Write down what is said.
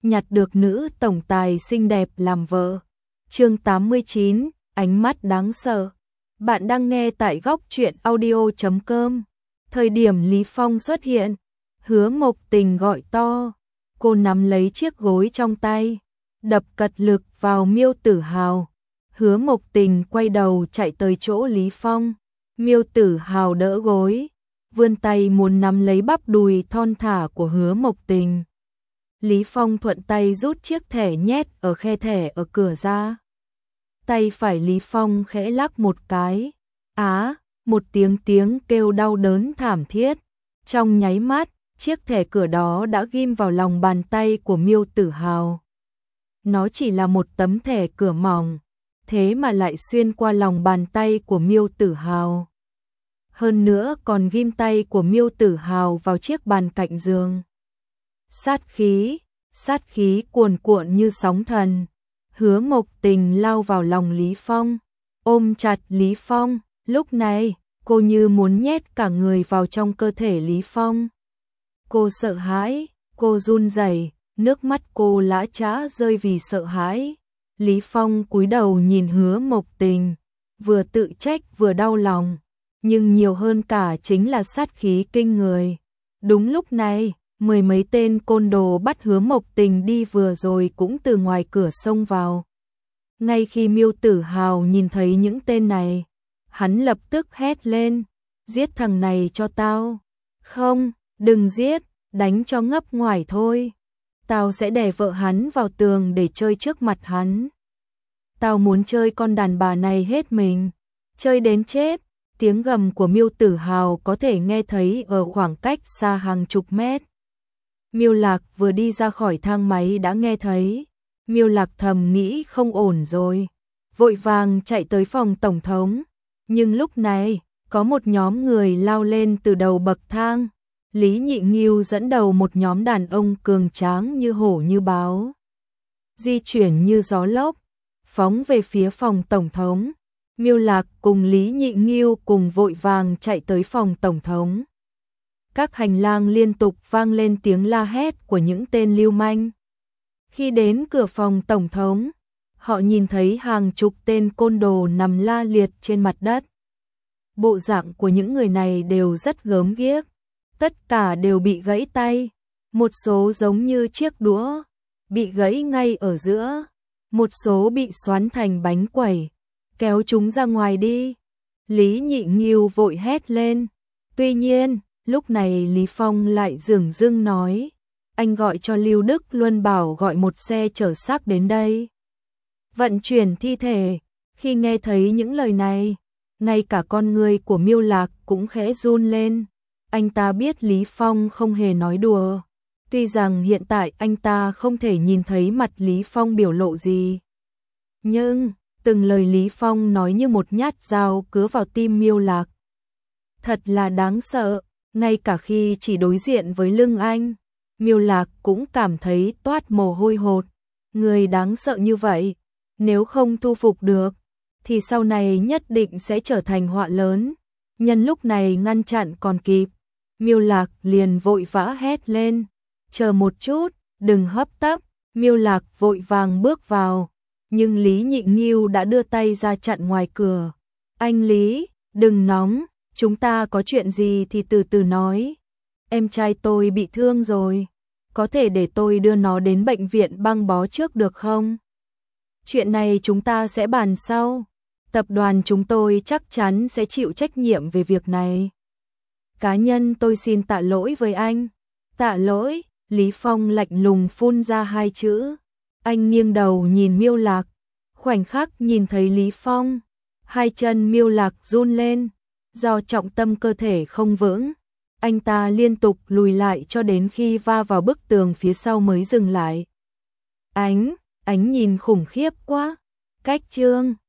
nhặt được nữ tổng tài xinh đẹp làm vợ. Chương 89, ánh mắt đáng sợ. Bạn đang nghe tại góc truyện audio.com. Thời điểm Lý Phong xuất hiện, Hứa Mộc Tình gọi to. Cô nắm lấy chiếc gối trong tay, đập cật lực vào Miêu Tử Hào. Hứa Mộc Tình quay đầu chạy tới chỗ Lý Phong. Miêu Tử Hào đỡ gối, vươn tay muốn nắm lấy bắp đùi thon thả của Hứa Mộc Tình. Lý Phong thuận tay rút chiếc thẻ nhét ở khe thẻ ở cửa ra. Tay phải Lý Phong khẽ lắc một cái. Một tiếng kêu đau đớn thảm thiết. Trong nháy mắt, chiếc thẻ cửa đó đã ghim vào lòng bàn tay của Miêu Tử Hào. Nó chỉ là một tấm thẻ cửa mỏng, thế mà lại xuyên qua lòng bàn tay của Miêu Tử Hào. Hơn nữa còn ghim tay của Miêu Tử Hào vào chiếc bàn cạnh giường. Sát khí cuồn cuộn như sóng thần. Hứa Mộc Tình lao vào lòng Lý Phong, ôm chặt Lý Phong. Lúc này, cô như muốn nhét cả người vào trong cơ thể Lý Phong. Cô sợ hãi, cô run rẩy, nước mắt cô lã chã rơi vì sợ hãi. Lý Phong cúi đầu nhìn Hứa Mộc Tình, vừa tự trách vừa đau lòng, nhưng nhiều hơn cả chính là sát khí kinh người. Đúng lúc này, mười mấy tên côn đồ bắt Hứa Mộc Tình đi vừa rồi cũng từ ngoài cửa xông vào. Ngay khi Miêu Tử Hào nhìn thấy những tên này, hắn lập tức hét lên, giết thằng này cho tao. Không, đừng giết, đánh cho ngấp ngoài thôi. Tao sẽ đè vợ hắn vào tường để chơi trước mặt hắn. Tao muốn chơi con đàn bà này hết mình, chơi đến chết. Tiếng gầm của Miêu Tử Hào có thể nghe thấy ở khoảng cách xa hàng chục mét. Miêu Lạc vừa đi ra khỏi thang máy đã nghe thấy. Miêu Lạc thầm nghĩ không ổn rồi, vội vàng chạy tới phòng tổng thống. Nhưng lúc này, có một nhóm người lao lên từ đầu bậc thang. Lý Nhị Nghiêu dẫn đầu một nhóm đàn ông cường tráng như hổ như báo, di chuyển như gió lốc, phóng về phía phòng tổng thống. Miêu Lạc cùng Lý Nhị Nghiêu cùng vội vàng chạy tới phòng tổng thống. Các hành lang liên tục vang lên tiếng la hét của những tên lưu manh. Khi đến cửa phòng tổng thống, họ nhìn thấy hàng chục tên côn đồ nằm la liệt trên mặt đất. Bộ dạng của những người này đều rất gớm ghiếc, tất cả đều bị gãy tay, một số giống như chiếc đũa, bị gãy ngay ở giữa, một số bị xoắn thành bánh quẩy, kéo chúng ra ngoài đi. Lý Nhị Nghiêu vội hét lên. Tuy nhiên, lúc này Lý Phong lại dửng dưng nói, anh gọi cho Lưu Đức Luân bảo gọi một xe chở xác đến đây, vận chuyển thi thể. Khi nghe thấy những lời này, ngay cả con người của Miêu Lạc cũng khẽ run lên. Anh ta biết Lý Phong không hề nói đùa, tuy rằng hiện tại anh ta không thể nhìn thấy mặt Lý Phong biểu lộ gì, nhưng từng lời Lý Phong nói như một nhát dao cứa vào tim Miêu Lạc. Thật là đáng sợ, ngay cả khi chỉ đối diện với lưng anh, Miêu Lạc cũng cảm thấy toát mồ hôi hột. Người đáng sợ như vậy, nếu không thu phục được, thì sau này nhất định sẽ trở thành họa lớn. Nhân lúc này ngăn chặn còn kịp, Miêu Lạc liền vội vã hét lên, chờ một chút, đừng hấp tấp. Miêu Lạc vội vàng bước vào, nhưng Lý Nhị Nghiêu đã đưa tay ra chặn ngoài cửa. Anh Lý, đừng nóng, chúng ta có chuyện gì thì từ từ nói. Em trai tôi bị thương rồi, có thể để tôi đưa nó đến bệnh viện băng bó trước được không? Chuyện này chúng ta sẽ bàn sau. Tập đoàn chúng tôi chắc chắn sẽ chịu trách nhiệm về việc này. Cá nhân tôi xin tạ lỗi với anh. Tạ lỗi, Lý Phong lạnh lùng phun ra hai chữ. Anh nghiêng đầu nhìn Miêu Lạc, khoảnh khắc nhìn thấy Lý Phong, hai chân Miêu Lạc run lên, do trọng tâm cơ thể không vững, anh ta liên tục lùi lại cho đến khi va vào bức tường phía sau mới dừng lại. Ánh nhìn khủng khiếp quá. Cách chương